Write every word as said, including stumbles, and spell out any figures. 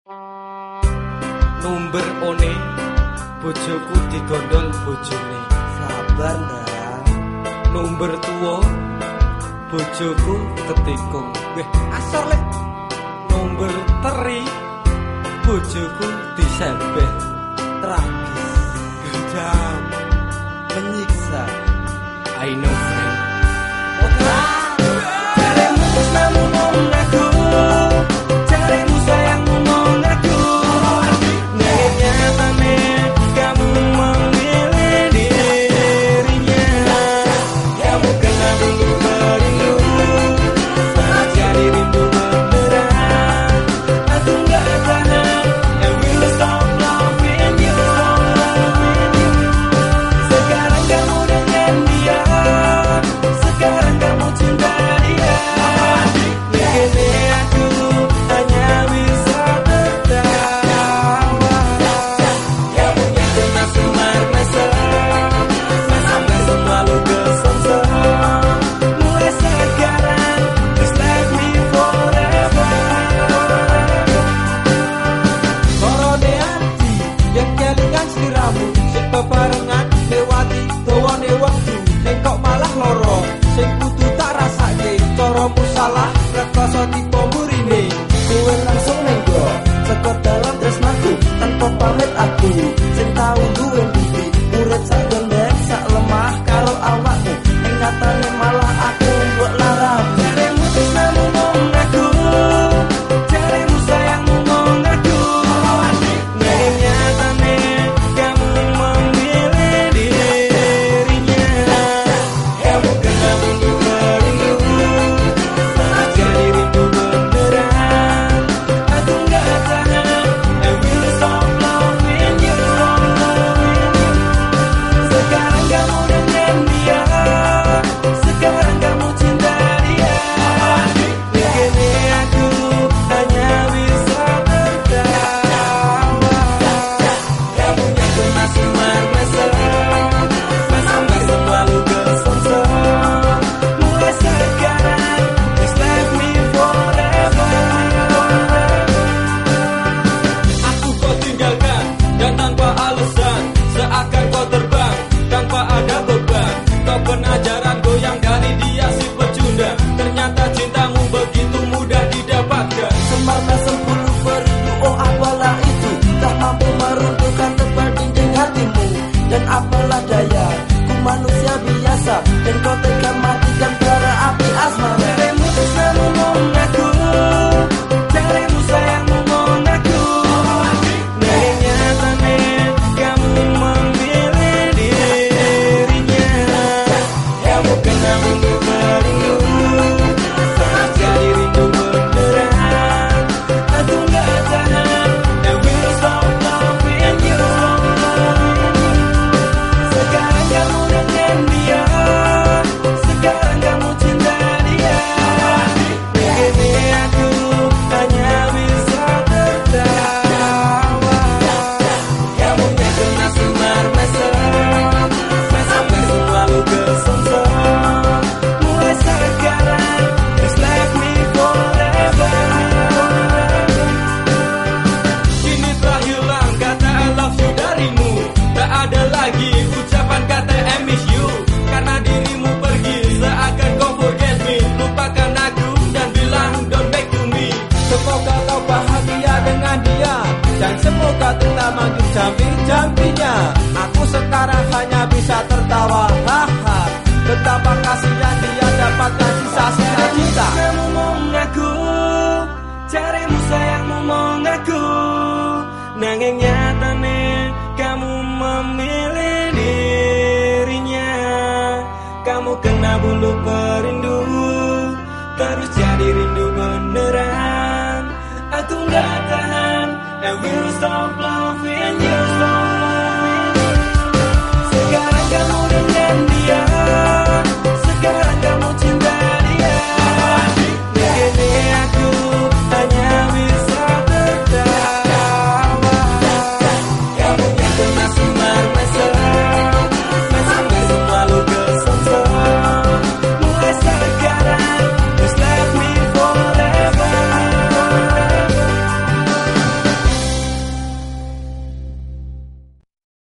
Number one bojoku digondol bojone. Sabar ndak. Number tuwa bojoku ketikung. Weh, asor lek. Number teri bojoku disembeh. Tragis, Gedam, menyiksa. I know friend. Otra. Carimu tresnamu mengaku, carimu sayangmu mengaku. Nek nyatane kamu memilih dirinya, kamu kena dulu merindu, jadi rindu beneran. Aku nggak tahan, I will stop loving you. Sekarang kamu dengan dia, sekarang kamu cinta dia. Kini aku hanya bisa tertawa. Kamu yang kena semar mesra, sampai semua lu kesengsem. Mulai sekarang, please let me forever. Korone hati yang kelingan sliramu, sing bebarengan lewati dawane wektu. Ning kok malah loro, sing kudu tak rasake. Caramu salah, rekoso tipe murine. Kowe langsung nenggo, seko dalam tresnaku, tanpa pamit aku. Sing tau duwe bukti, urip sak gendek, sak lemah karo awakmu. Ning nyatane malah aku mbok larang. Carimu tresnamu mengaku, carimu sayangmu mengaku. Ning nyatane kamu memilih dirinya, kamu kena rindu merindu, jadi rindu beneran. Aku nggak tahan, I will stop loving you. Sekarang kamu dengan dia, sekarang kamu cinta dia. Kini aku hanya bisa tertawa. Kamu yang kena semar mesra, sampai semua lu kesengsem. Mulai sekarang, please let me forever. Aku kau tinggalkan dan tanpa alasan, seakan kau terbang tanpa ada beban. Kau pernah jarang goyang dari dia si pecundang. Ternyata cintamu begitu mudah didapatkan. Semar mesem bulu beribu, oh apalah itu, tak mampu meruntuhkan tempat dinding hatimu. Dan apalah daya, ku manusia biasa, dan kau tega matikan bara api asmara. Carimu tresnamu mengaku, carimu sayangmu mengaku. Nek nyatane kamu memilih dirinya, kamu kena rindu merindu, jadi rindu beneran. Aku nggak tahan, I will stop loving you. Sekarang kamu dengan dia, sekarang kamu cinta dia. Kini aku hanya bisa tertawa. Kamu yang kena semar mesra, sampai semua lu kesengsem. Mulai sekarang, please let me forever. Kini telah hilang kata I love you darimu. Tak ada lagi ucapan kata I miss you. Karena dirimu pergi seakan kau forget me. Lupakan aku dan bilang don't back to me. Semoga kau bahagia dengan dia, dan semoga tetap maju jambi-jambinya. Aku sekarang hanya bisa tertawa, haha. Betapa kasihan dia dapatkan sisa-sisa cinta. Kamu mengaku, carimu sayangmu mengaku. Nanging nyatane kamu memilih dirinya. Kamu kena bulu perindu, terus jadi rindu beneran. Aku nggak tahan, I will stop loving you.